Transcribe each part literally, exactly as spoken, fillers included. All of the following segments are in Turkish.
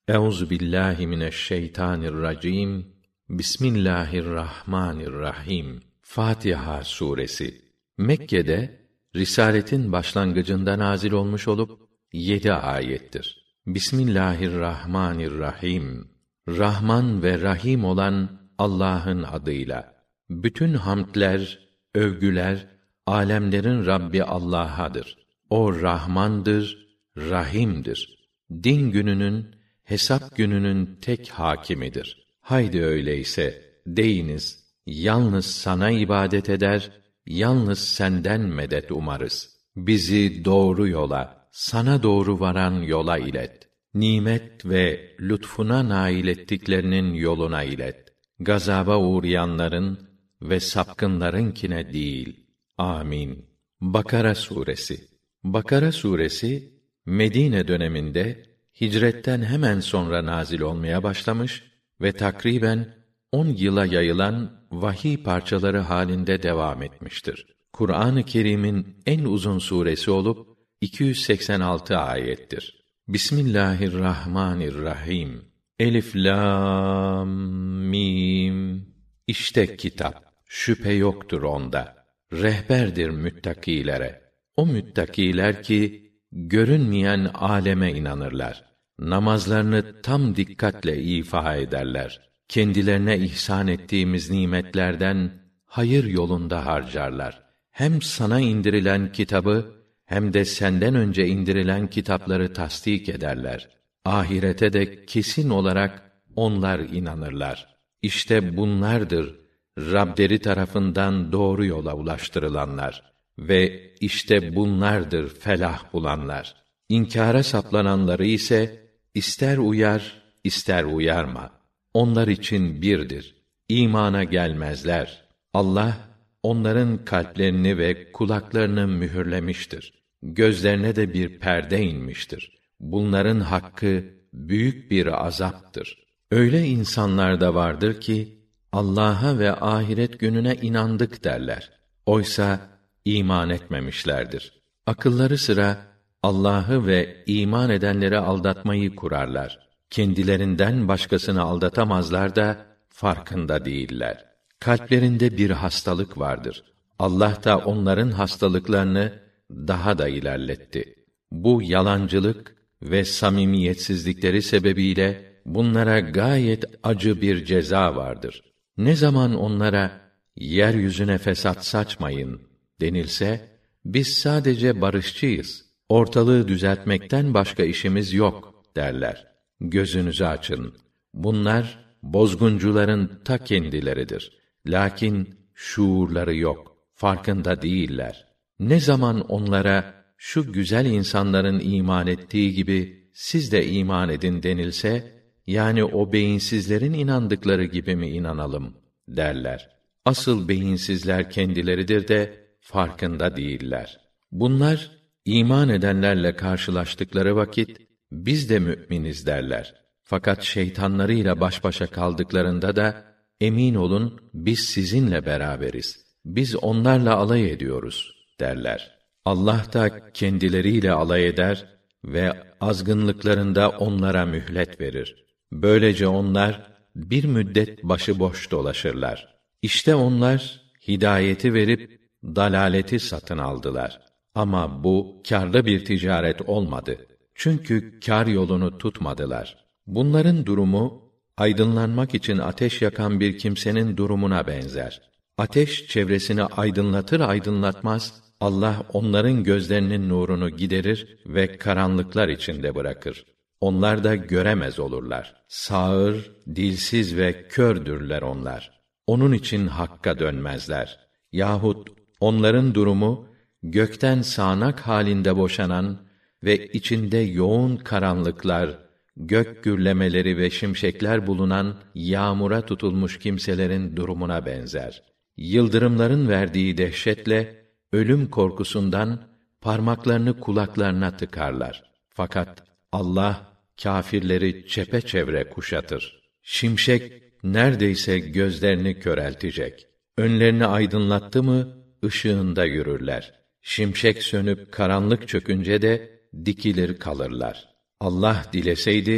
Euzu billahi mineşşeytanirracim. Bismillahirrahmanirrahim. Fatiha suresi Mekke'de risaletin başlangıcında nazil olmuş olup yedi ayettir. Bismillahirrahmanirrahim. Rahman ve Rahim olan Allah'ın adıyla. Bütün hamdler, övgüler âlemlerin Rabbi Allah'adır. O Rahmandır, Rahim'dir. Din gününün, hesap gününün tek hakimidir. Haydi öyleyse deyiniz, yalnız sana ibadet eder, yalnız senden medet umarız. Bizi doğru yola, sana doğru varan yola ilet. Nimet ve lütfuna nail ettiklerinin yoluna ilet. Gazaba uğrayanların ve sapkınlarınkine değil. Amin. Bakara suresi. Bakara suresi Medine döneminde hicretten hemen sonra nazil olmaya başlamış ve takriben on yıla yayılan vahiy parçaları halinde devam etmiştir. Kur'an-ı Kerim'in en uzun suresi olup iki yüz seksen altı ayettir. Bismillahirrahmanirrahim. Elif lam mim. İşte kitap, şüphe yoktur onda. Rehberdir müttakilere. O müttakiler ki görünmeyen aleme inanırlar. Namazlarını tam dikkatle ifa ederler. Kendilerine ihsan ettiğimiz nimetlerden hayır yolunda harcarlar. Hem sana indirilen kitabı hem de senden önce indirilen kitapları tasdik ederler. Ahirete de kesin olarak onlar inanırlar. İşte bunlardır Rableri tarafından doğru yola ulaştırılanlar ve işte bunlardır felah bulanlar. İnkâra saplananları ise ister uyar, ister uyarma. Onlar için birdir. İmana gelmezler. Allah onların kalplerini ve kulaklarını mühürlemiştir. Gözlerine de bir perde inmiştir. Bunların hakkı büyük bir azaptır. Öyle insanlar da vardır ki Allah'a ve ahiret gününe inandık derler. Oysa iman etmemişlerdir. Akılları sıra Allah'ı ve iman edenleri aldatmayı kurarlar. Kendilerinden başkasını aldatamazlar da farkında değiller. Kalplerinde bir hastalık vardır. Allah da onların hastalıklarını daha da ilerletti. Bu yalancılık ve samimiyetsizlikleri sebebiyle bunlara gayet acı bir ceza vardır. Ne zaman onlara yeryüzüne fesat saçmayın denilse, biz sadece barışçıyız, ortalığı düzeltmekten başka işimiz yok derler. Gözünüzü açın. Bunlar bozguncuların ta kendileridir. Lakin şuurları yok, farkında değiller. Ne zaman onlara şu güzel insanların iman ettiği gibi siz de iman edin denilse, yani o beyinsizlerin inandıkları gibi mi inanalım derler. Asıl beyinsizler kendileridir de farkında değiller. Bunlar iman edenlerle karşılaştıkları vakit biz de müminiz derler. Fakat şeytanlarıyla baş başa kaldıklarında da emin olun biz sizinle beraberiz. Biz onlarla alay ediyoruz derler. Allah da kendileriyle alay eder ve azgınlıklarında onlara mühlet verir. Böylece onlar bir müddet başıboş dolaşırlar. İşte onlar hidayeti verip dalaleti satın aldılar. Ama bu kârlı bir ticaret olmadı. Çünkü kâr yolunu tutmadılar. Bunların durumu aydınlanmak için ateş yakan bir kimsenin durumuna benzer. Ateş çevresini aydınlatır aydınlatmaz Allah onların gözlerinin nurunu giderir ve karanlıklar içinde bırakır. Onlar da göremez olurlar. Sağır, dilsiz ve kördürler onlar. Onun için hakka dönmezler. Yahut onların durumu gökten sağanak halinde boşanan ve içinde yoğun karanlıklar, gök gürlemeleri ve şimşekler bulunan yağmura tutulmuş kimselerin durumuna benzer. Yıldırımların verdiği dehşetle ölüm korkusundan parmaklarını kulaklarına tıkarlar. Fakat Allah kâfirleri çepeçevre kuşatır. Şimşek neredeyse gözlerini köreltecek. Önlerini aydınlattı mı ışığında yürürler. Şimşek sönüp karanlık çökünce de dikilir kalırlar. Allah dileseydi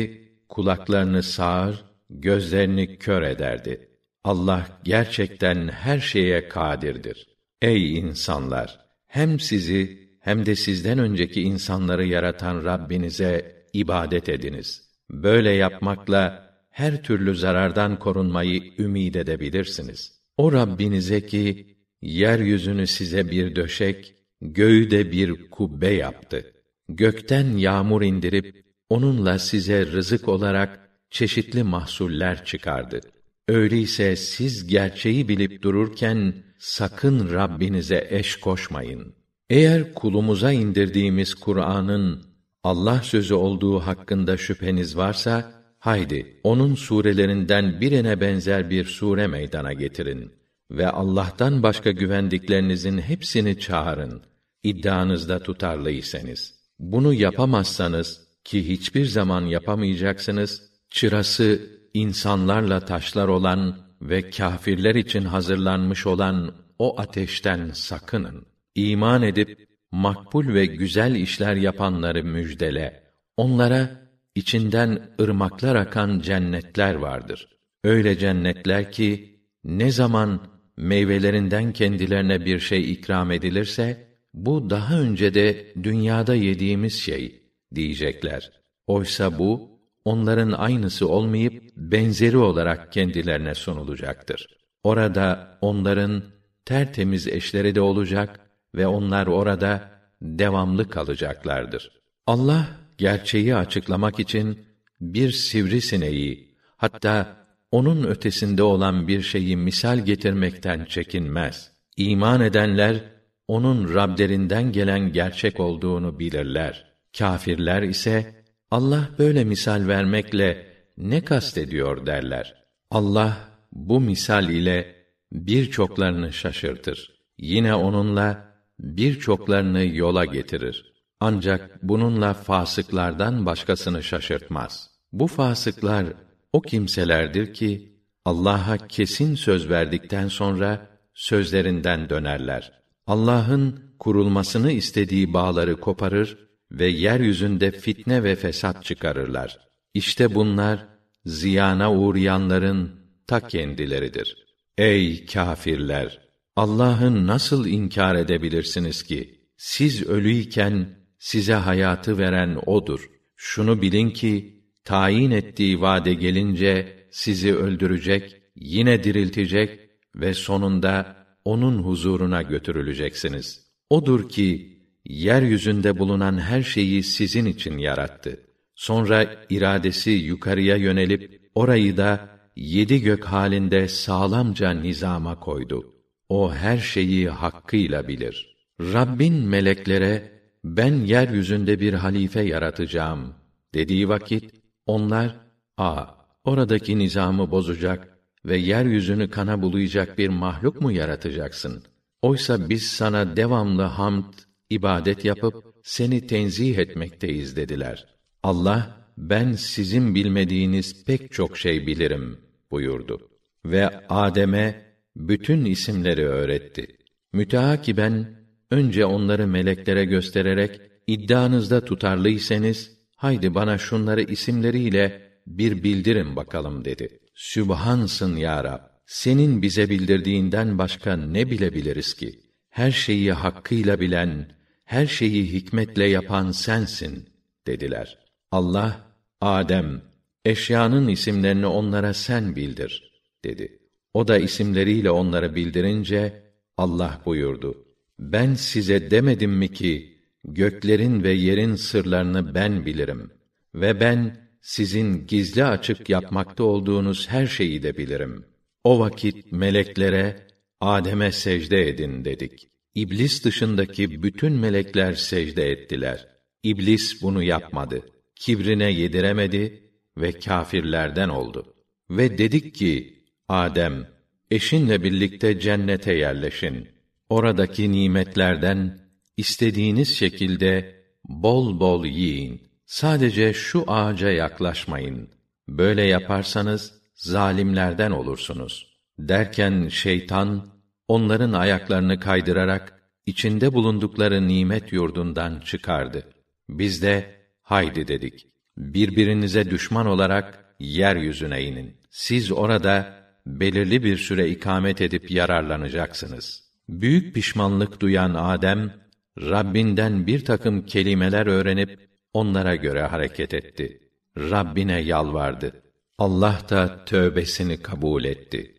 kulaklarını sağır, gözlerini kör ederdi. Allah gerçekten her şeye kadirdir. Ey insanlar! Hem sizi hem de sizden önceki insanları yaratan Rabbinize ibadet ediniz. Böyle yapmakla her türlü zarardan korunmayı ümid edebilirsiniz. O Rabbinize ki yeryüzünü size bir döşek, göğü de bir kubbe yaptı. Gökten yağmur indirip onunla size rızık olarak çeşitli mahsuller çıkardı. Öyleyse siz gerçeği bilip dururken sakın Rabbinize eş koşmayın. Eğer kulumuza indirdiğimiz Kur'an'ın Allah sözü olduğu hakkında şüpheniz varsa, haydi onun surelerinden birine benzer bir sure meydana getirin ve Allah'tan başka güvendiklerinizin hepsini çağırın, iddianızda tutarlıysanız. Bunu yapamazsanız, ki hiçbir zaman yapamayacaksınız, çırası insanlarla taşlar olan ve kâfirler için hazırlanmış olan o ateşten sakının. İman edip makbul ve güzel işler yapanları müjdele. Onlara içinden ırmaklar akan cennetler vardır. Öyle cennetler ki ne zaman meyvelerinden kendilerine bir şey ikram edilirse, bu daha önce de dünyada yediğimiz şey diyecekler. Oysa bu onların aynısı olmayıp benzeri olarak kendilerine sunulacaktır. Orada onların tertemiz eşleri de olacak ve onlar orada devamlı kalacaklardır. Allah gerçeği açıklamak için bir sivrisineği, hatta onun ötesinde olan bir şeyi misal getirmekten çekinmez. İman edenler onun Rablerinden gelen gerçek olduğunu bilirler. Kâfirler ise Allah böyle misal vermekle ne kastediyor derler. Allah bu misal ile birçoklarını şaşırtır. Yine onunla birçoklarını yola getirir. Ancak bununla fasıklardan başkasını şaşırtmaz. Bu fasıklar o kimselerdir ki Allah'a kesin söz verdikten sonra sözlerinden dönerler. Allah'ın kurulmasını istediği bağları koparır ve yeryüzünde fitne ve fesat çıkarırlar. İşte bunlar ziyana uğrayanların ta kendileridir. Ey kâfirler! Allah'ı nasıl inkar edebilirsiniz ki? Siz ölüyken size hayatı veren O'dur. Şunu bilin ki, tayin ettiği vade gelince sizi öldürecek, yine diriltecek ve sonunda onun huzuruna götürüleceksiniz. O'dur ki, yeryüzünde bulunan her şeyi sizin için yarattı. Sonra iradesi yukarıya yönelip, orayı da yedi gök halinde sağlamca nizama koydu. O her şeyi hakkıyla bilir. Rabbin meleklere, ben yeryüzünde bir halife yaratacağım dediği vakit, onlar, a, oradaki nizamı bozacak ve yeryüzünü kana bulayacak bir mahluk mu yaratacaksın? Oysa biz sana devamlı hamd, ibadet yapıp, seni tenzih etmekteyiz dediler. Allah, ben sizin bilmediğiniz pek çok şey bilirim buyurdu. Ve Adem'e bütün isimleri öğretti. Müteakiben, önce onları meleklere göstererek, iddianızda tutarlıysanız, haydi bana şunları isimleriyle bir bildirin bakalım dedi. Sübhansın ya Rab! Senin bize bildirdiğinden başka ne bilebiliriz ki? Her şeyi hakkıyla bilen, her şeyi hikmetle yapan sensin dediler. Allah, Adem, eşyanın isimlerini onlara sen bildir dedi. O da isimleriyle onları bildirince Allah buyurdu: Ben size demedim mi ki göklerin ve yerin sırlarını ben bilirim ve ben sizin gizli açık yapmakta olduğunuz her şeyi de bilirim. O vakit meleklere Adem'e secde edin dedik. İblis dışındaki bütün melekler secde ettiler. İblis bunu yapmadı. Kibrine yediremedi ve kâfirlerden oldu. Ve dedik ki, Adem, eşinle birlikte cennete yerleşin. Oradaki nimetlerden istediğiniz şekilde bol bol yiyin. Sadece şu ağaca yaklaşmayın. Böyle yaparsanız zalimlerden olursunuz. Derken şeytan onların ayaklarını kaydırarak içinde bulundukları nimet yurdundan çıkardı. Biz de haydi dedik. birbirinize düşman olarak yeryüzüne inin. Siz orada belirli bir süre ikamet edip yararlanacaksınız. Büyük pişmanlık duyan Adem, Rabbinden bir takım kelimeler öğrenip onlara göre hareket etti. Rabbine yalvardı. Allah da tövbesini kabul etti.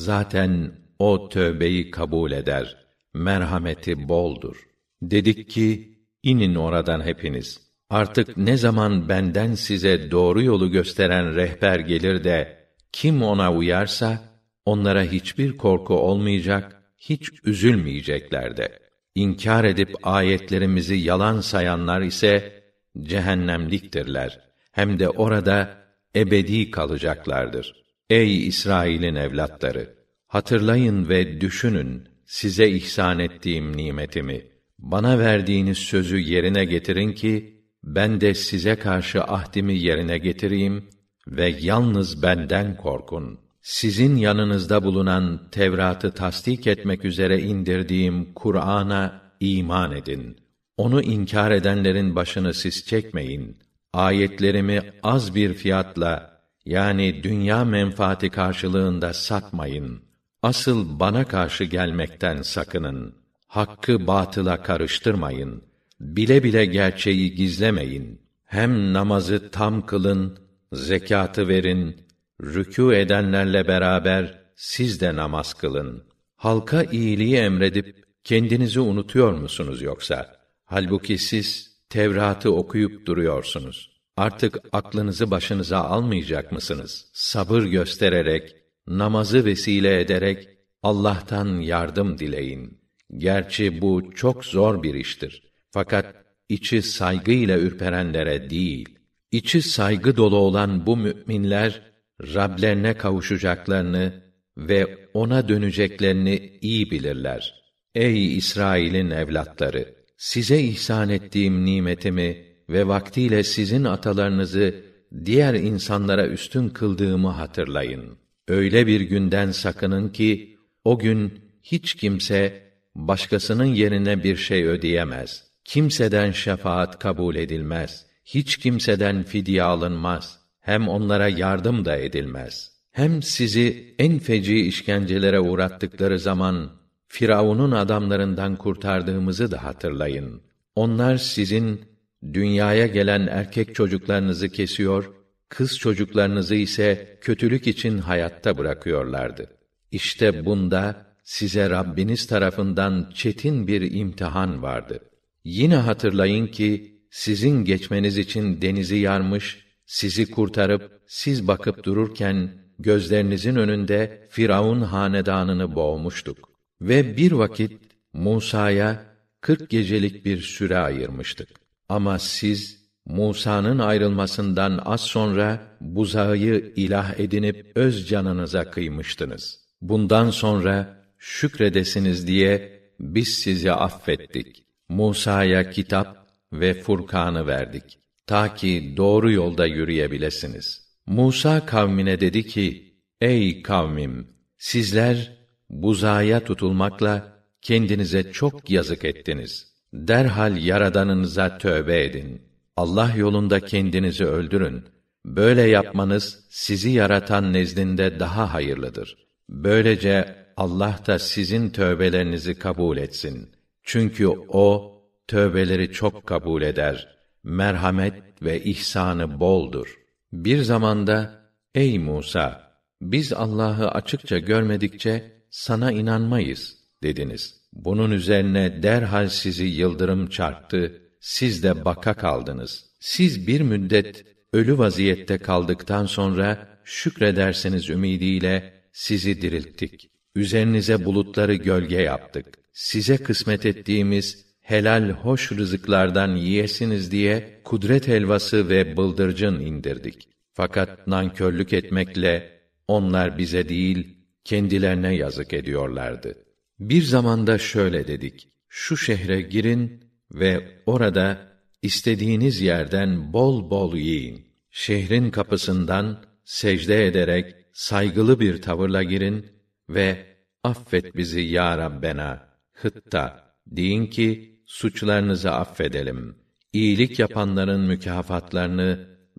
Zaten o tövbeyi kabul eder. Merhameti boldur. Dedik ki, inin oradan hepiniz. Artık ne zaman benden size doğru yolu gösteren rehber gelir de, kim ona uyarsa, onlara hiçbir korku olmayacak, hiç üzülmeyecekler de. İnkar edip ayetlerimizi yalan sayanlar ise, cehennemliktirler. Hem de orada ebedi kalacaklardır. Ey İsrail'in evlatları! Hatırlayın ve düşünün, size ihsan ettiğim nimetimi. Bana verdiğiniz sözü yerine getirin ki, ben de size karşı ahdimi yerine getireyim ve yalnız benden korkun. Sizin yanınızda bulunan Tevrat'ı tasdik etmek üzere indirdiğim Kur'an'a iman edin. Onu inkar edenlerin başını siz çekmeyin. Ayetlerimi az bir fiyatla, yani dünya menfaati karşılığında satmayın. Asıl bana karşı gelmekten sakının. Hakkı batıla karıştırmayın. Bile bile gerçeği gizlemeyin. Hem namazı tam kılın, zekâtı verin, rükû edenlerle beraber siz de namaz kılın. Halka iyiliği emredip kendinizi unutuyor musunuz yoksa? Halbuki siz Tevrat'ı okuyup duruyorsunuz. Artık aklınızı başınıza almayacak mısınız? Sabır göstererek, namazı vesile ederek Allah'tan yardım dileyin. Gerçi bu çok zor bir iştir. Fakat içi saygıyla ürperenlere değil, içi saygı dolu olan bu müminler, Rablerine kavuşacaklarını ve ona döneceklerini iyi bilirler. Ey İsrail'in evlatları! Size ihsan ettiğim nimetimi ve vaktiyle sizin atalarınızı diğer insanlara üstün kıldığımı hatırlayın. Öyle bir günden sakının ki, o gün hiç kimse başkasının yerine bir şey ödeyemez. Kimseden şefaat kabul edilmez. Hiç kimseden fidye alınmaz. Hem onlara yardım da edilmez. Hem sizi en feci işkencelere uğrattıkları zaman, Firavun'un adamlarından kurtardığımızı da hatırlayın. Onlar sizin dünyaya gelen erkek çocuklarınızı kesiyor, kız çocuklarınızı ise kötülük için hayatta bırakıyorlardı. İşte bunda size Rabbiniz tarafından çetin bir imtihan vardı. Yine hatırlayın ki sizin geçmeniz için denizi yarmış, sizi kurtarıp siz bakıp dururken gözlerinizin önünde Firavun hanedanını boğmuştuk. Ve bir vakit Musa'ya kırk gecelik bir süre ayırmıştık. Ama siz Musa'nın ayrılmasından az sonra buzağı ilah edinip öz canınıza kıymıştınız. Bundan sonra şükredesiniz diye biz sizi affettik. Musa'ya kitap ve Furkan'ı verdik. Ta ki doğru yolda yürüyebilesiniz. Musa kavmine dedi ki, ey kavmim! Sizler buzağa tutulmakla kendinize çok yazık ettiniz. Derhal Yaradanınıza tövbe edin. Allah yolunda kendinizi öldürün. Böyle yapmanız sizi yaratan nezdinde daha hayırlıdır. Böylece Allah da sizin tövbelerinizi kabul etsin. Çünkü o tövbeleri çok kabul eder. Merhamet ve ihsanı boldur. Bir zamanda, ey Musa! Biz Allah'ı açıkça görmedikçe sana inanmayız dediniz. Bunun üzerine derhal sizi yıldırım çarptı, siz de baka kaldınız. Siz bir müddet ölü vaziyette kaldıktan sonra şükredersiniz ümidiyle sizi dirilttik. Üzerinize bulutları gölge yaptık. Size kısmet ettiğimiz helal hoş rızıklardan yiyesiniz diye kudret helvası ve bıldırcın indirdik. Fakat nankörlük etmekle onlar bize değil, kendilerine yazık ediyorlardı. Bir zamanda şöyle dedik: şu şehre girin ve orada istediğiniz yerden bol bol yiyin. Şehrin kapısından secde ederek saygılı bir tavırla girin ve affet bizi ya Rabbena, hıtta deyin ki suçlarınızı affedelim. İyilik yapanların mükafatlarını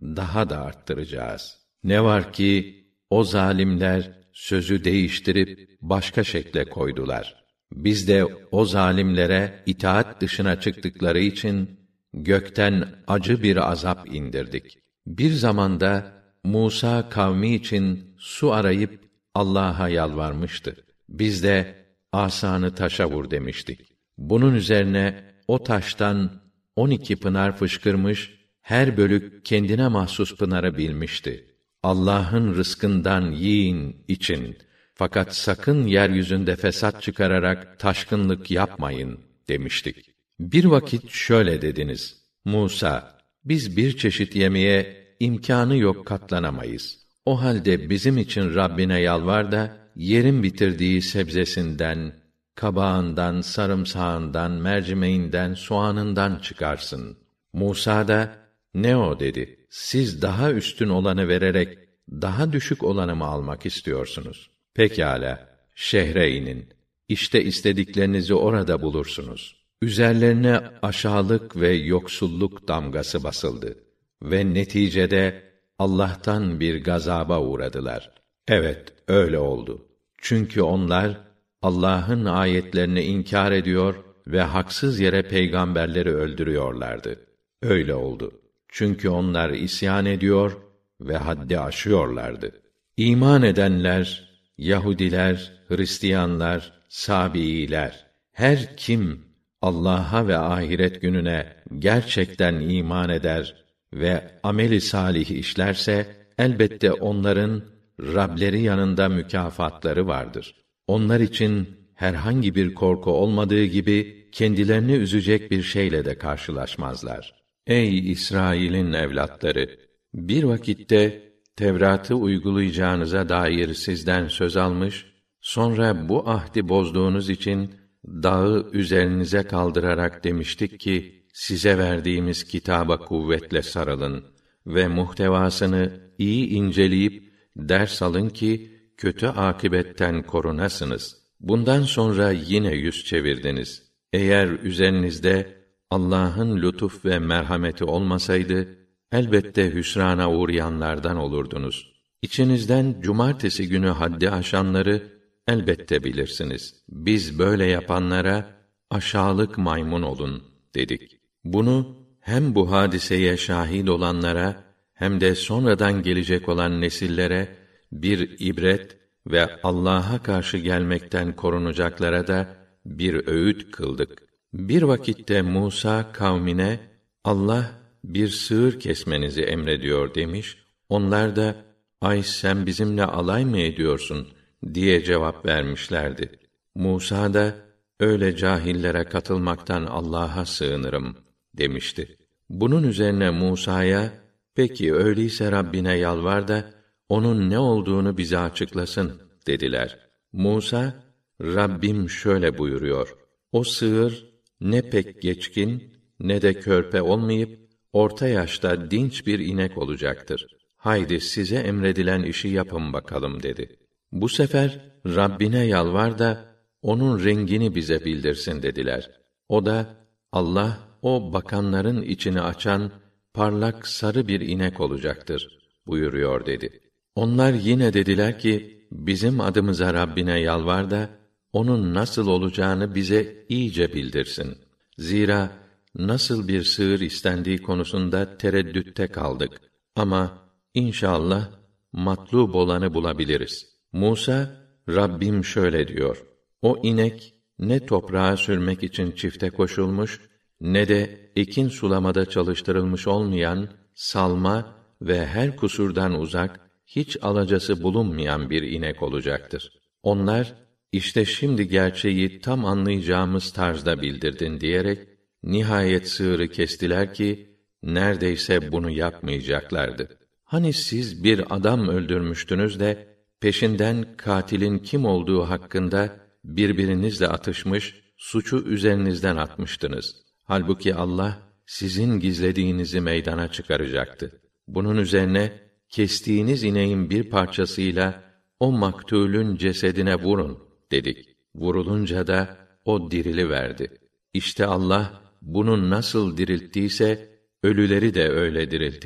daha da arttıracağız. Ne var ki o zalimler sözü değiştirip başka şekle koydular. Biz de o zalimlere itaat dışına çıktıkları için gökten acı bir azap indirdik. Bir zamanda Musa kavmi için su arayıp Allah'a yalvarmıştı. Biz de asanı taşa vur demiştik. Bunun üzerine o taştan on iki pınar fışkırmış, her bölük kendine mahsus pınarı bilmişti. Allah'ın rızkından yiyin, için. Fakat sakın yeryüzünde fesat çıkararak taşkınlık yapmayın demiştik. Bir vakit şöyle dediniz: Musa, biz bir çeşit yemeğe imkânı yok katlanamayız. O halde bizim için Rabbine yalvar da yerin bitirdiği sebzesinden, kabağından, sarımsağından, mercimeğinden, soğanından çıkarsın. Musa da ne o dedi. Siz daha üstün olanı vererek daha düşük olanı mı almak istiyorsunuz? Pekâlâ, şehre inin. İşte istediklerinizi orada bulursunuz. Üzerlerine aşağılık ve yoksulluk damgası basıldı ve neticede Allah'tan bir gazaba uğradılar. Evet, öyle oldu. Çünkü onlar Allah'ın ayetlerini inkar ediyor ve haksız yere peygamberleri öldürüyorlardı. Öyle oldu. Çünkü onlar isyan ediyor ve haddi aşıyorlardı. İman edenler, Yahudiler, Hristiyanlar, Sabiiler, her kim Allah'a ve ahiret gününe gerçekten iman eder ve ameli salih işlerse, elbette onların Rableri yanında mükafatları vardır. Onlar için herhangi bir korku olmadığı gibi kendilerini üzecek bir şeyle de karşılaşmazlar. Ey İsrail'in evlatları! Bir vakitte Tevrat'ı uygulayacağınıza dair sizden söz almış, sonra bu ahdi bozduğunuz için dağı üzerinize kaldırarak demiştik ki, size verdiğimiz kitaba kuvvetle sarılın ve muhtevasını iyi inceleyip ders alın ki kötü akıbetten korunasınız. Bundan sonra yine yüz çevirdiniz. Eğer üzerinizde Allah'ın lütuf ve merhameti olmasaydı, elbette hüsrana uğrayanlardan olurdunuz. İçinizden cumartesi günü haddi aşanları elbette bilirsiniz. Biz böyle yapanlara aşağılık maymun olun dedik. Bunu hem bu hadiseye şahit olanlara hem de sonradan gelecek olan nesillere bir ibret ve Allah'a karşı gelmekten korunacaklara da bir öğüt kıldık. Bir vakitte Musa kavmine Allah bir sığır kesmenizi emrediyor demiş. Onlar da ay sen bizimle alay mı ediyorsun diye cevap vermişlerdi. Musa da öyle cahillere katılmaktan Allah'a sığınırım demişti. Bunun üzerine Musa'ya peki öyleyse Rabbine yalvar da onun ne olduğunu bize açıklasın dediler. Musa, Rabbim şöyle buyuruyor: O sığır ne pek geçkin ne de körpe olmayıp orta yaşta dinç bir inek olacaktır. Haydi size emredilen işi yapın bakalım dedi. Bu sefer Rabbine yalvar da onun rengini bize bildirsin dediler. O da Allah o bakanların içini açan parlak sarı bir inek olacaktır buyuruyor dedi. Onlar yine dediler ki bizim adımıza Rabbine yalvar da onun nasıl olacağını bize iyice bildirsin. Zira nasıl bir sığır istendiği konusunda tereddütte kaldık. Ama inşallah matlub olanı bulabiliriz. Musa, Rabbim şöyle diyor: O inek ne toprağa sürmek için çifte koşulmuş, ne de ekin sulamada çalıştırılmış olmayan, salma ve her kusurdan uzak, hiç alacası bulunmayan bir inek olacaktır. Onlar, işte şimdi gerçeği tam anlayacağımız tarzda bildirdin diyerek, nihayet sığırı kestiler ki, neredeyse bunu yapmayacaklardı. Hani siz bir adam öldürmüştünüz de, peşinden katilin kim olduğu hakkında birbirinizle atışmış, suçu üzerinizden atmıştınız. Halbuki Allah, sizin gizlediğinizi meydana çıkaracaktı. Bunun üzerine, kestiğiniz ineğin bir parçasıyla, o maktulün cesedine vurun dedik. Vurulunca da, o diriliverdi. İşte Allah, bunu nasıl dirilttiyse, ölüleri de öyle diriltir.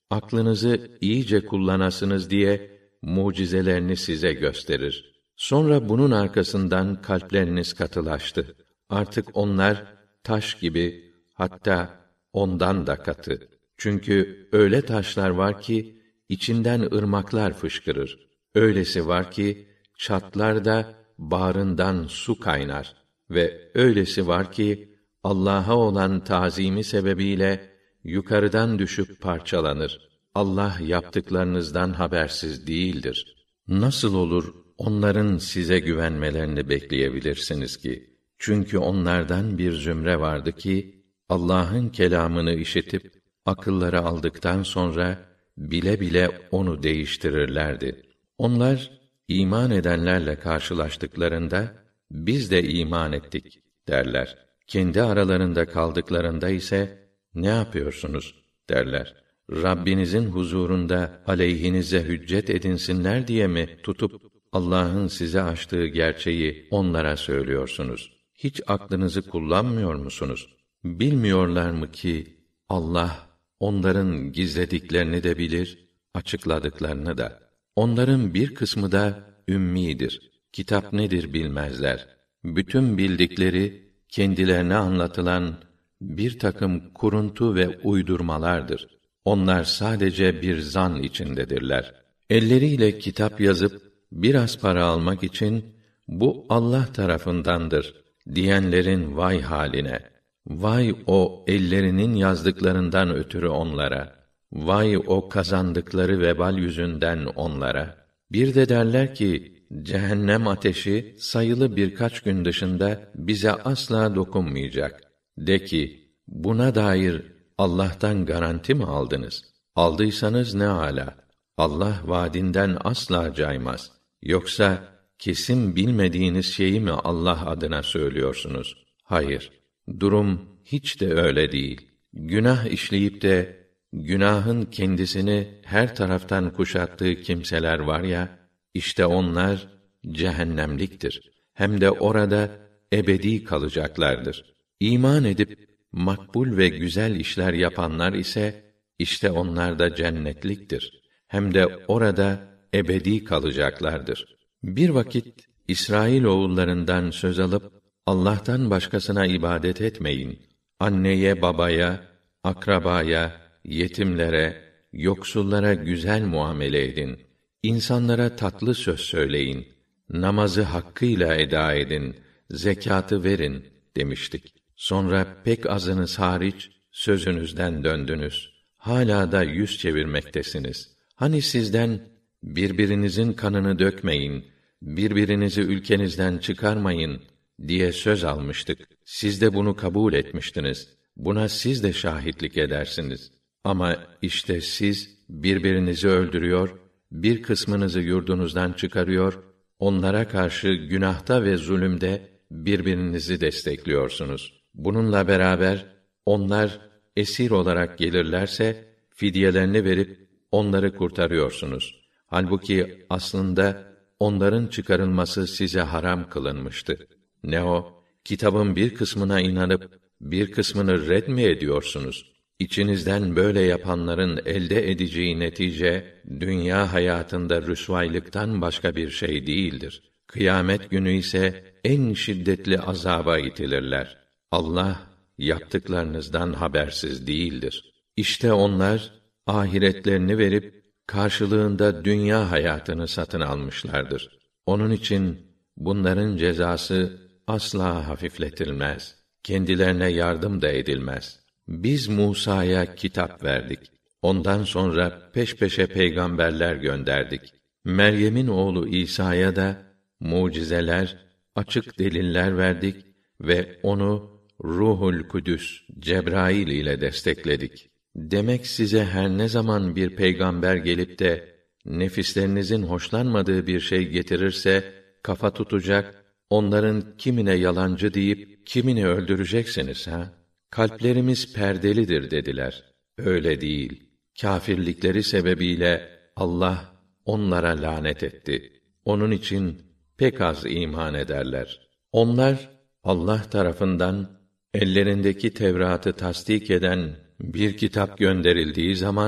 aklınızı iyice kullanasınız diye mucizelerini size gösterir. Sonra bunun arkasından kalpleriniz katılaştı. Artık onlar taş gibi, hatta ondan da katı. Çünkü öyle taşlar var ki içinden ırmaklar fışkırır. Öylesi var ki çatlar da bağrından su kaynar ve öylesi var ki Allah'a olan tazimi sebebiyle yukarıdan düşüp parçalanır. Allah yaptıklarınızdan habersiz değildir. Nasıl olur onların size güvenmelerini bekleyebilirsiniz ki? Çünkü onlardan bir zümre vardı ki Allah'ın kelamını işitip akılları aldıktan sonra bile bile onu değiştirirlerdi. Onlar iman edenlerle karşılaştıklarında biz de iman ettik derler. Kendi aralarında kaldıklarında ise ne yapıyorsunuz derler. Rabbinizin huzurunda aleyhinize hüccet edinsinler diye mi tutup Allah'ın size açtığı gerçeği onlara söylüyorsunuz? Hiç aklınızı kullanmıyor musunuz? Bilmiyorlar mı ki Allah onların gizlediklerini de bilir, açıkladıklarını da. Onların bir kısmı da ümmidir. Kitap nedir bilmezler. Bütün bildikleri kendilerine anlatılan bir takım kuruntu ve uydurmalardır. Onlar sadece bir zan içindedirler. Elleriyle kitap yazıp biraz para almak için bu Allah tarafındandır diyenlerin vay haline. Vay o ellerinin yazdıklarından ötürü onlara. Vay o kazandıkları vebal yüzünden onlara. Bir de derler ki cehennem ateşi sayılı birkaç gün dışında bize asla dokunmayacak. De ki buna dair Allah'tan garanti mi aldınız? Aldıysanız ne âlâ. Allah vaadinden asla caymaz. Yoksa kesin bilmediğiniz şeyi mi Allah adına söylüyorsunuz? Hayır. Durum hiç de öyle değil. Günah işleyip de günahın kendisini her taraftan kuşattığı kimseler var ya, işte onlar cehennemliktir. Hem de orada ebedi kalacaklardır. İman edip makbul ve güzel işler yapanlar ise işte onlar da cennetliktir. Hem de orada ebedi kalacaklardır. Bir vakit İsrail oğullarından söz alıp Allah'tan başkasına ibadet etmeyin. Anneye, babaya, akrabaya, yetimlere, yoksullara güzel muamele edin. İnsanlara tatlı söz söyleyin. Namazı hakkıyla eda edin. Zekatı verin demiştik. Sonra pek azınız hariç sözünüzden döndünüz. Hâlâ da yüz çevirmektesiniz. Hani sizden birbirinizin kanını dökmeyin, birbirinizi ülkenizden çıkarmayın diye söz almıştık. Siz de bunu kabul etmiştiniz. Buna siz de şahitlik edersiniz. Ama işte siz birbirinizi öldürüyor, bir kısmınızı yurdunuzdan çıkarıyor, onlara karşı günahta ve zulümde birbirinizi destekliyorsunuz. Bununla beraber onlar esir olarak gelirlerse fidyelerini verip onları kurtarıyorsunuz. Halbuki aslında onların çıkarılması size haram kılınmıştı. Ne o? Kitabın bir kısmına inanıp bir kısmını red mi ediyorsunuz? İçinizden böyle yapanların elde edeceği netice dünya hayatında rüsvaylıktan başka bir şey değildir. Kıyamet günü ise en şiddetli azaba itilirler. Allah yaptıklarınızdan habersiz değildir. İşte onlar ahiretlerini verip karşılığında dünya hayatını satın almışlardır. Onun için bunların cezası asla hafifletilmez. Kendilerine yardım da edilmez. Biz Musa'ya kitap verdik. Ondan sonra peş peşe peygamberler gönderdik. Meryem'in oğlu İsa'ya da mucizeler, açık deliller verdik ve onu Ruhul Kudüs, Cebrail ile destekledik. Demek size her ne zaman bir peygamber gelip de nefislerinizin hoşlanmadığı bir şey getirirse kafa tutacak, onların kimine yalancı deyip kimini öldüreceksiniz ha? Kalplerimiz perdelidir dediler. Öyle değil. Kâfirlikleri sebebiyle Allah onlara lanet etti. Onun için pek az iman ederler. Onlar Allah tarafından ellerindeki Tevrat'ı tasdik eden bir kitap gönderildiği zaman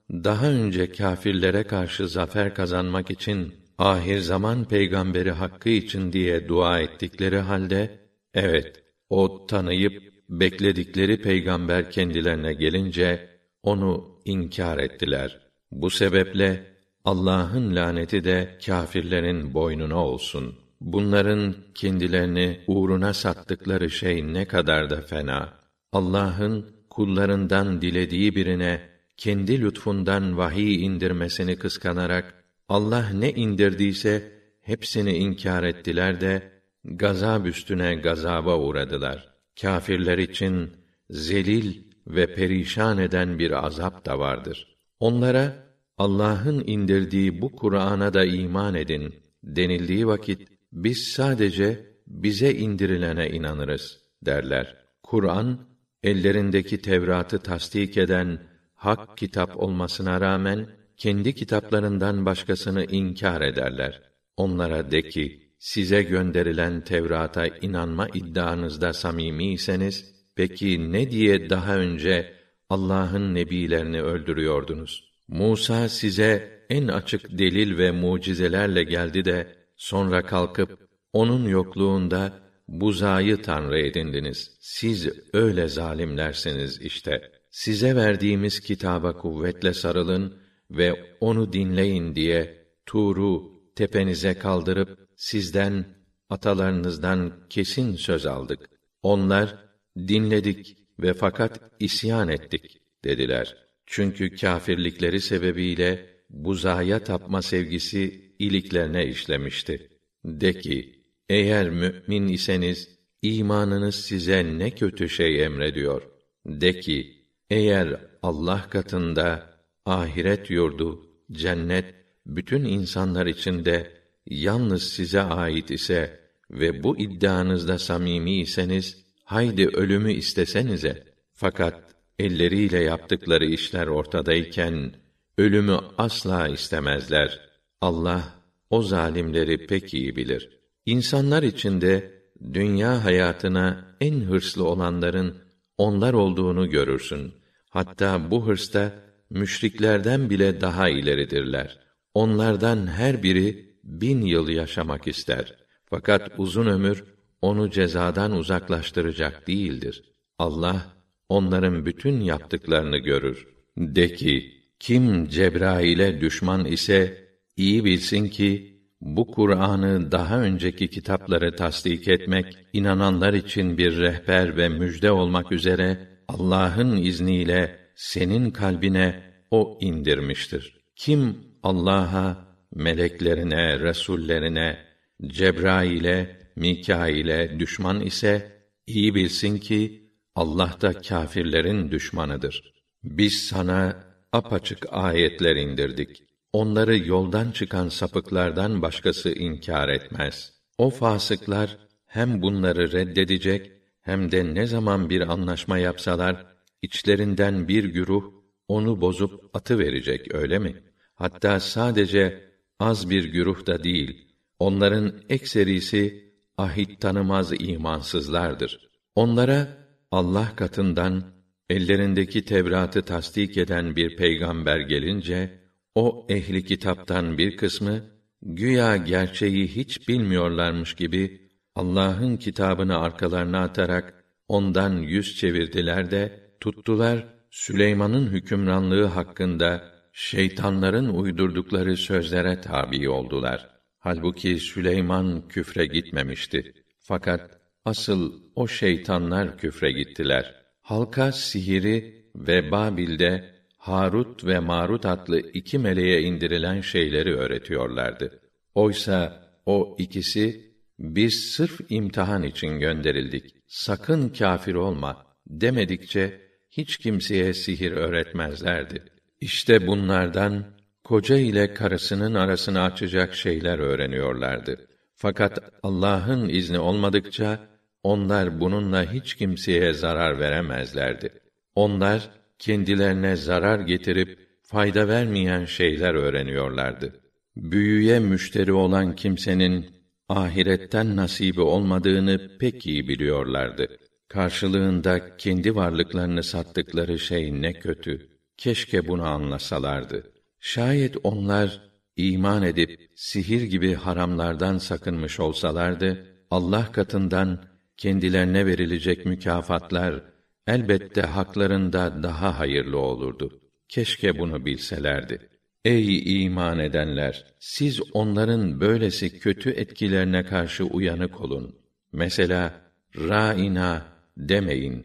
daha önce kâfirlere karşı zafer kazanmak için ahir zaman peygamberi hakkı için diye dua ettikleri halde, evet, o tanıyıp bekledikleri peygamber kendilerine gelince onu inkar ettiler. Bu sebeple Allah'ın laneti de kâfirlerin boynuna olsun. Bunların kendilerini uğruna sattıkları şey ne kadar da fena. Allah'ın kullarından dilediği birine kendi lütfundan vahiy indirmesini kıskanarak Allah ne indirdiyse hepsini inkar ettiler de gazab üstüne gazaba uğradılar. Kâfirler için zelil ve perişan eden bir azap da vardır. Onlara Allah'ın indirdiği bu Kur'an'a da iman edin denildiği vakit biz sadece bize indirilene inanırız derler. Kur'an ellerindeki Tevrat'ı tasdik eden hak kitap olmasına rağmen kendi kitaplarından başkasını inkar ederler. Onlara de ki, size gönderilen Tevrat'a inanma iddianızda samimiyseniz, peki ne diye daha önce Allah'ın nebilerini öldürüyordunuz? Musa size en açık delil ve mucizelerle geldi de, sonra kalkıp, onun yokluğunda buzağı tanrı edindiniz. Siz öyle zalimlersiniz işte. Size verdiğimiz kitaba kuvvetle sarılın ve onu dinleyin diye Tur'u tepenize kaldırıp sizden, atalarınızdan kesin söz aldık. Onlar dinledik ve fakat isyan ettik dediler. Çünkü kâfirlikleri sebebiyle buzağa tapma sevgisi iliklerine işlemişti. De ki, eğer mü'min iseniz imanınız size ne kötü şey emrediyor. De ki, eğer Allah katında ahiret yurdu, cennet, bütün insanlar içinde yalnız size ait ise ve bu iddianızda samimi iseniz, haydi ölümü istesenize. Fakat elleriyle yaptıkları işler ortadayken, ölümü asla istemezler. Allah, o zalimleri pek iyi bilir. İnsanlar içinde, dünya hayatına en hırslı olanların, onlar olduğunu görürsün. Hatta bu hırsta, müşriklerden bile daha ileridirler. Onlardan her biri bin yıl yaşamak ister. Fakat uzun ömür onu cezadan uzaklaştıracak değildir. Allah onların bütün yaptıklarını görür. De ki, kim Cebrail'e düşman ise iyi bilsin ki bu Kur'an'ı daha önceki kitapları tasdik etmek, inananlar için bir rehber ve müjde olmak üzere Allah'ın izniyle senin kalbine o indirmiştir. Kim Allah'a, meleklerine, resullerine, Cebrail'e, Mikail'e düşman ise iyi bilsin ki Allah da kâfirlerin düşmanıdır. Biz sana apaçık ayetler indirdik. Onları yoldan çıkan sapıklardan başkası inkar etmez. O fasıklar hem bunları reddedecek hem de ne zaman bir anlaşma yapsalar içlerinden bir güruh onu bozup atıverecek, öyle mi? Hatta sadece az bir güruh da değil, onların ekserisi ahit tanımaz imansızlardır. Onlara Allah katından ellerindeki Tevrat'ı tasdik eden bir peygamber gelince, o ehli kitaptan bir kısmı güya gerçeği hiç bilmiyorlarmış gibi Allah'ın kitabını arkalarına atarak ondan yüz çevirdiler de tuttular Süleyman'ın hükümranlığı hakkında şeytanların uydurdukları sözlere tabi oldular. Halbuki Süleyman küfre gitmemişti. Fakat asıl o şeytanlar küfre gittiler. Halka sihiri ve Babil'de Harut ve Marut adlı iki meleğe indirilen şeyleri öğretiyorlardı. Oysa o ikisi, biz sırf imtihan için gönderildik, sakın kâfir olma demedikçe hiç kimseye sihir öğretmezlerdi. İşte bunlardan koca ile karısının arasını açacak şeyler öğreniyorlardı. Fakat Allah'ın izni olmadıkça onlar bununla hiç kimseye zarar veremezlerdi. Onlar kendilerine zarar getirip fayda vermeyen şeyler öğreniyorlardı. Büyüye müşteri olan kimsenin ahiretten nasibi olmadığını pek iyi biliyorlardı. Karşılığında kendi varlıklarını sattıkları şey ne kötü. Keşke bunu anlasalardı. Şayet onlar iman edip sihir gibi haramlardan sakınmış olsalardı, Allah katından kendilerine verilecek mükafatlar elbette haklarında daha hayırlı olurdu. Keşke bunu bilselerdi. Ey iman edenler! Siz onların böylesi kötü etkilerine karşı uyanık olun. Mesela, râina demeyin,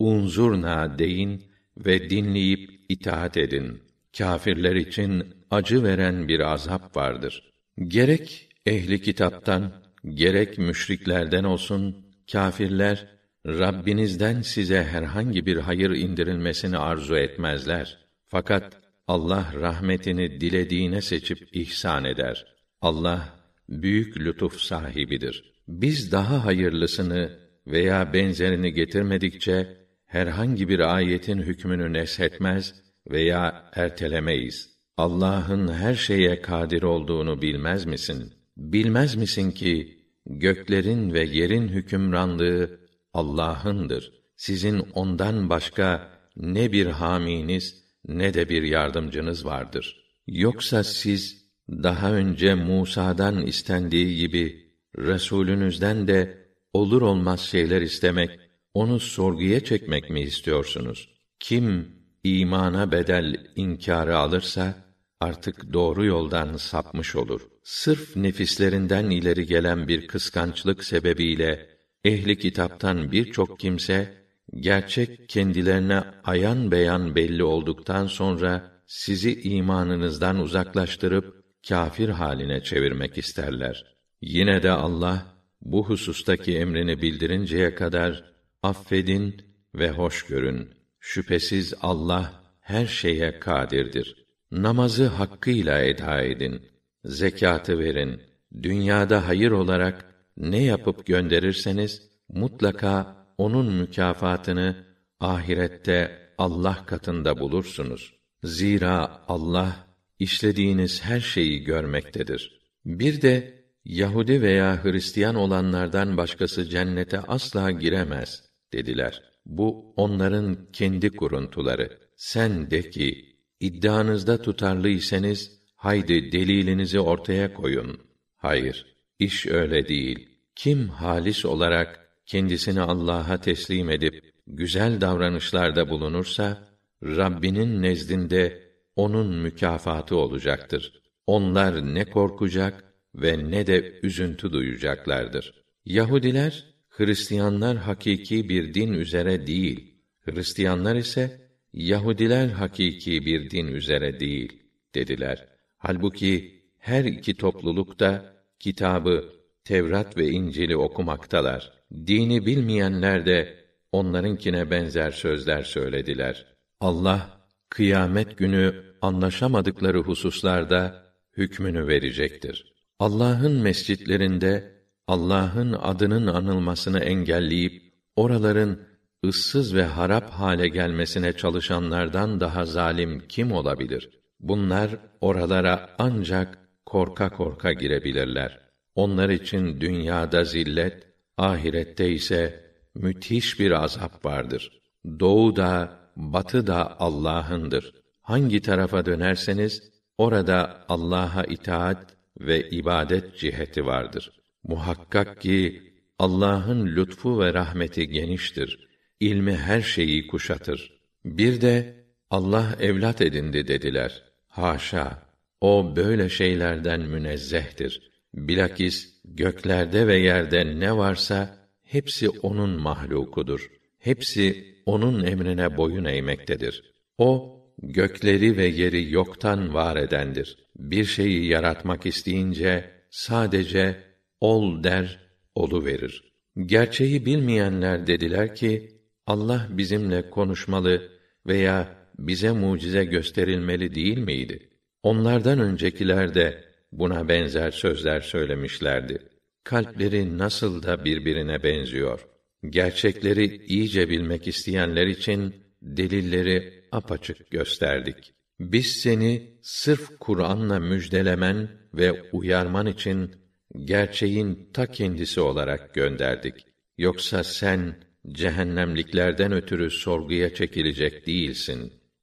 unzurna deyin ve dinleyip itaat edin. Kâfirler için acı veren bir azap vardır. Gerek ehli kitaptan, gerek müşriklerden olsun, kâfirler, Rabbinizden size herhangi bir hayır indirilmesini arzu etmezler. Fakat Allah rahmetini dilediğine seçip ihsan eder. Allah büyük lütuf sahibidir. Biz daha hayırlısını veya benzerini getirmedikçe herhangi bir ayetin hükmünü neshetmez veya ertelemeyiz. Allah'ın her şeye kadir olduğunu bilmez misin? Bilmez misin ki göklerin ve yerin hükümranlığı Allah'ındır. Sizin ondan başka ne bir haminiz ne de bir yardımcınız vardır. Yoksa siz daha önce Musa'dan istendiği gibi Resulünüzden de olur olmaz şeyler istemek, onu sorguya çekmek mi istiyorsunuz? Kim imana bedel inkârı alırsa artık doğru yoldan sapmış olur. Sırf nefislerinden ileri gelen bir kıskançlık sebebiyle ehli kitaptan birçok kimse gerçek kendilerine ayan beyan belli olduktan sonra sizi imanınızdan uzaklaştırıp kâfir haline çevirmek isterler. Yine de Allah bu husustaki emrini bildirinceye kadar affedin ve hoş görün. Şüphesiz Allah her şeye kadirdir. Namazı hakkıyla eda edin. Zekâtı verin. Dünyada hayır olarak ne yapıp gönderirseniz mutlaka onun mükafatını ahirette Allah katında bulursunuz. Zira Allah işlediğiniz her şeyi görmektedir. Bir de Yahudi veya Hristiyan olanlardan başkası cennete asla giremez dediler. Bu onların kendi kuruntuları. Sen de ki iddianızda tutarlıysanız haydi delilinizi ortaya koyun. Hayır, iş öyle değil. Kim halis olarak kendisini Allah'a teslim edip güzel davranışlarda bulunursa Rabbinin nezdinde onun mükafatı olacaktır. Onlar ne korkacak ve ne de üzüntü duyacaklardır. Yahudiler, Hristiyanlar hakiki bir din üzere değil. Hristiyanlar ise Yahudiler hakiki bir din üzere değil dediler. Halbuki her iki topluluk da kitabı Tevrat ve İncil'i okumaktalar. Dini bilmeyenler de onlarınkine benzer sözler söylediler. Allah kıyamet günü anlaşamadıkları hususlarda hükmünü verecektir. Allah'ın mescitlerinde Allah'ın adının anılmasını engelleyip oraların ıssız ve harap hale gelmesine çalışanlardan daha zalim kim olabilir? Bunlar oralara ancak korka korka girebilirler. Onlar için dünyada zillet, ahirette ise müthiş bir azap vardır. Doğu da, batı da Allah'ındır. Hangi tarafa dönerseniz orada Allah'a itaat ve ibadet ciheti vardır. Muhakkak ki Allah'ın lütfu ve rahmeti geniştir. İlmi her şeyi kuşatır. Bir de Allah evlat edindi dediler. Haşa! O böyle şeylerden münezzehtir. Bilakis göklerde ve yerde ne varsa hepsi onun mahlukudur. Hepsi onun emrine boyun eğmektedir. O gökleri ve yeri yoktan var edendir. Bir şeyi yaratmak isteyince sadece ol der, oluverir. Gerçeği bilmeyenler dediler ki Allah bizimle konuşmalı veya bize mucize gösterilmeli değil miydi? Onlardan öncekiler de buna benzer sözler söylemişlerdi. Kalpleri nasıl da birbirine benziyor. Gerçekleri iyice bilmek isteyenler için delilleri apaçık gösterdik. Biz seni sırf Kur'an'la müjdelemen ve uyarman için gerçeğin ta kendisi olarak gönderdik. Yoksa sen cehennemliklerden ötürü sorguya çekilecek değilsin.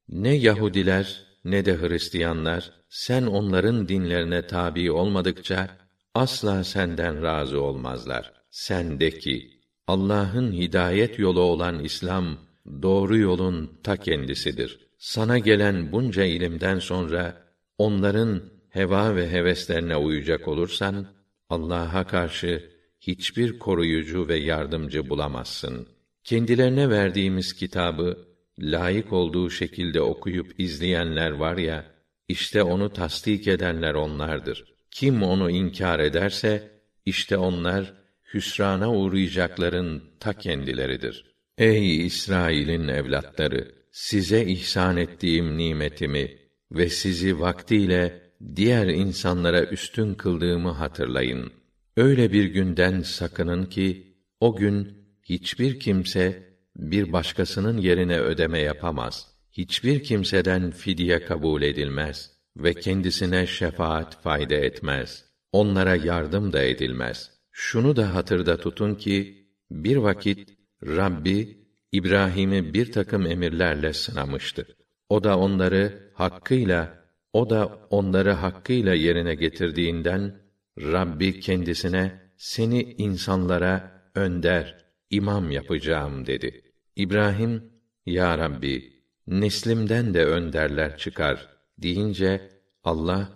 Ne Yahudiler ne de Hristiyanlar, sen onların dinlerine tabi olmadıkça asla senden razı olmazlar. Sen de ki, Allah'ın hidayet yolu olan İslam, doğru yolun ta kendisidir. Sana gelen bunca ilimden sonra, onların heva ve heveslerine uyacak olursan, Allah'a karşı hiçbir koruyucu ve yardımcı bulamazsın. Kendilerine verdiğimiz kitabı, layık olduğu şekilde okuyup izleyenler var ya, işte onu tasdik edenler onlardır. Kim onu inkar ederse, işte onlar, hüsrana uğrayacakların ta kendileridir. Ey İsrail'in evlatları! Size ihsan ettiğim nimetimi ve sizi vaktiyle diğer insanlara üstün kıldığımı hatırlayın. Öyle bir günden sakının ki, o gün hiçbir kimse bir başkasının yerine ödeme yapamaz. Hiçbir kimseden fidye kabul edilmez ve kendisine şefaat fayda etmez. Onlara yardım da edilmez. Şunu da hatırda tutun ki, bir vakit Rabbi İbrahim'i bir takım emirlerle sınamıştı. O da onları hakkıyla, o da onları hakkıyla yerine getirdiğinden Rabbi kendisine seni insanlara önder, imam yapacağım dedi. İbrahim, ya Rabbi, neslimden de önderler çıkar deyince Allah,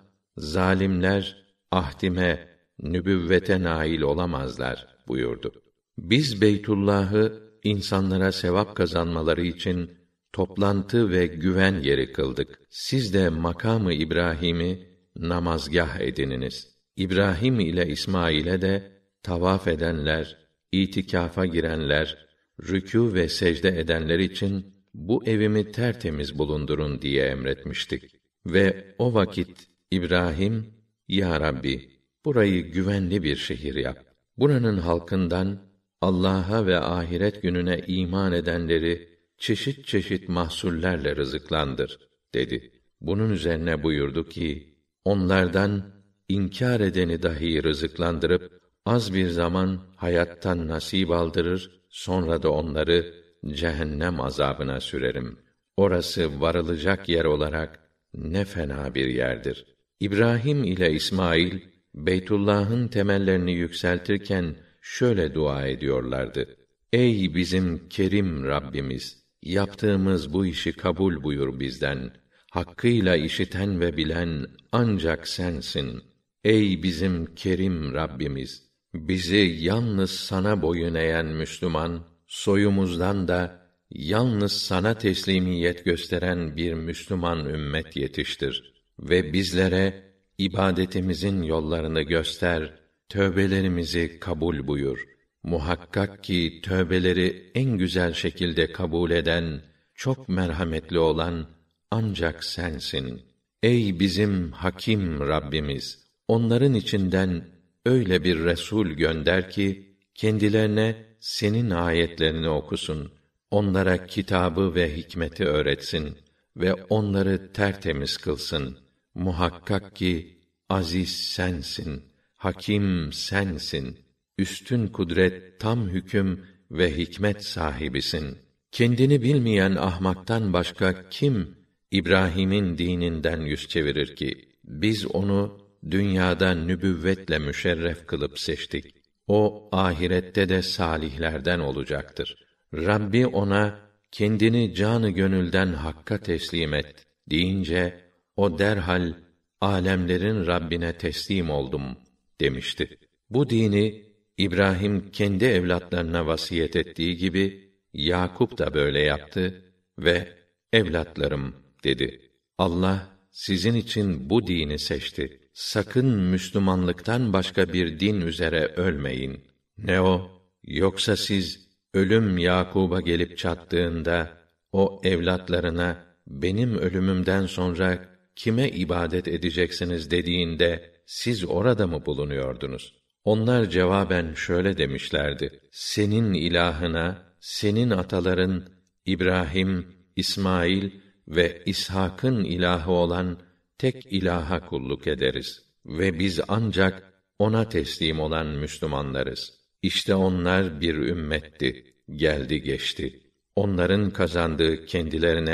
zalimler ahdime, nübüvvete nail olamazlar buyurdu. Biz Beytullah'ı insanlara sevap kazanmaları için toplantı ve güven yeri kıldık. Siz de makamı İbrahim'i namazgah edininiz. İbrahim ile İsmail'e de tavaf edenler, itikafa girenler, rükû ve secde edenler için bu evimi tertemiz bulundurun diye emretmiştik. Ve o vakit İbrahim, ya Rabbi, burayı güvenli bir şehir yap. Buranın halkından Allah'a ve ahiret gününe iman edenleri çeşit çeşit mahsullerle rızıklandır dedi. Bunun üzerine buyurdu ki, onlardan inkar edeni dahi rızıklandırıp az bir zaman hayattan nasip aldırır, sonra da onları cehennem azabına sürerim. Orası varılacak yer olarak ne fena bir yerdir. İbrahim ile İsmail Beytullah'ın temellerini yükseltirken şöyle dua ediyorlardı: Ey bizim kerim Rabbimiz, yaptığımız bu işi kabul buyur bizden. Hakkıyla işiten ve bilen ancak sensin. Ey bizim kerim Rabbimiz, bizi yalnız sana boyun eğen Müslüman, soyumuzdan da yalnız sana teslimiyet gösteren bir Müslüman ümmet yetiştir ve bizlere ibadetimizin yollarını göster, tövbelerimizi kabul buyur. Muhakkak ki tövbeleri en güzel şekilde kabul eden, çok merhametli olan ancak sensin. Ey bizim hakim Rabbimiz, onların içinden öyle bir resul gönder ki kendilerine senin ayetlerini okusun, onlara kitabı ve hikmeti öğretsin ve onları tertemiz kılsın. Muhakkak ki aziz sensin, hakim sensin, üstün kudret, tam hüküm ve hikmet sahibisin. Kendini bilmeyen ahmaktan başka kim İbrahim'in dininden yüz çevirir ki? Biz onu dünyada nübüvvetle müşerref kılıp seçtik. O ahirette de salihlerden olacaktır. Rabbi ona kendini canı gönülden Hakk'a teslim et deyince o derhal âlemlerin Rabbine teslim oldum demişti. Bu dini İbrahim kendi evlatlarına vasiyet ettiği gibi Yakup da böyle yaptı ve evlatlarım dedi. Allah sizin için bu dini seçti. Sakın Müslümanlıktan başka bir din üzere ölmeyin. Ne o? Yoksa siz ölüm Yakub'a gelip çattığında o evlatlarına benim ölümümden sonra kime ibadet edeceksiniz dediğinde siz orada mı bulunuyordunuz? Onlar cevaben şöyle demişlerdi: Senin ilahına, senin ataların İbrahim, İsmail ve İshak'ın ilahı olan tek ilaha kulluk ederiz ve biz ancak ona teslim olan Müslümanlarız. İşte onlar bir ümmetti, geldi geçti. Onların kazandığı kendilerine,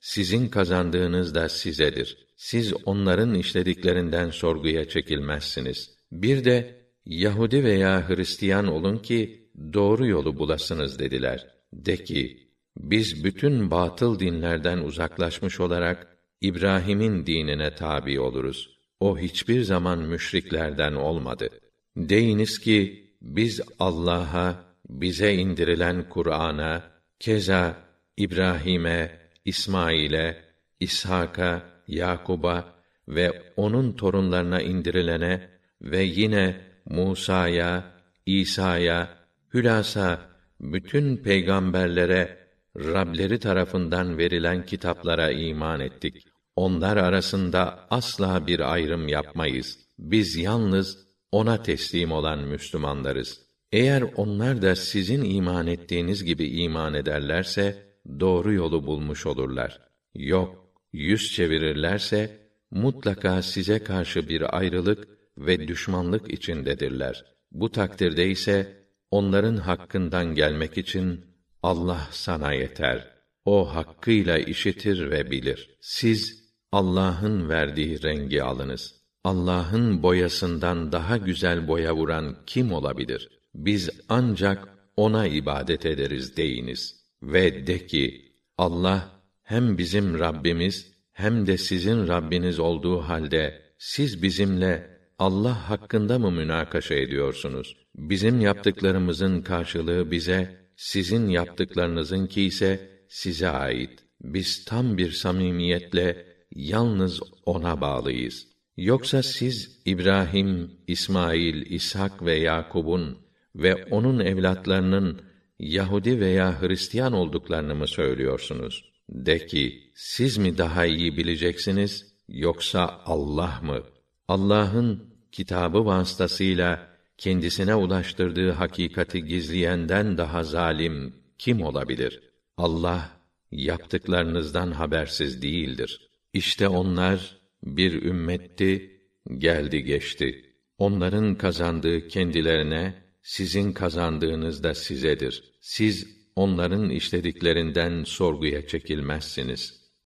sizin kazandığınız da sizedir. Siz onların işlediklerinden sorguya çekilmezsiniz. Bir de Yahudi veya Hristiyan olun ki doğru yolu bulasınız dediler. De ki, biz bütün batıl dinlerden uzaklaşmış olarak İbrahim'in dinine tabi oluruz. O hiçbir zaman müşriklerden olmadı. Deyiniz ki, biz Allah'a, bize indirilen Kur'an'a, keza İbrahim'e, İsmail'e, İshak'a, Yakub'a ve onun torunlarına indirilene ve yine Musa'ya, İsa'ya, hülasa bütün peygamberlere Rableri tarafından verilen kitaplara iman ettik. Onlar arasında asla bir ayrım yapmayız. Biz yalnız ona teslim olan Müslümanlarız. Eğer onlar da sizin iman ettiğiniz gibi iman ederlerse doğru yolu bulmuş olurlar. Yok, yüz çevirirlerse mutlaka size karşı bir ayrılık ve düşmanlık içindedirler. Bu takdirde ise onların hakkından gelmek için Allah sana yeter. O hakkıyla işitir ve bilir. Siz Allah'ın verdiği rengi alınız. Allah'ın boyasından daha güzel boya vuran kim olabilir? Biz ancak ona ibadet ederiz deyiniz. Ve de ki, Allah hem bizim Rabbimiz hem de sizin Rabbiniz olduğu halde siz bizimle Allah hakkında mı münakaşa ediyorsunuz? Bizim yaptıklarımızın karşılığı bize, sizin yaptıklarınızınki ise size ait. Biz tam bir samimiyetle yalnız ona bağlıyız. Yoksa siz İbrahim, İsmail, İshak ve Yakub'un ve onun evlatlarının Yahudi veya Hristiyan olduklarını mı söylüyorsunuz? De ki, siz mi daha iyi bileceksiniz, yoksa Allah mı? Allah'ın kitabı vasıtasıyla kendisine ulaştırdığı hakikati gizleyenden daha zalim kim olabilir? Allah yaptıklarınızdan habersiz değildir. İşte onlar bir ümmetti, geldi geçti. Onların kazandığı kendilerine, sizin kazandığınız da sizedir. Siz onların işlediklerinden sorguya çekilmezsiniz.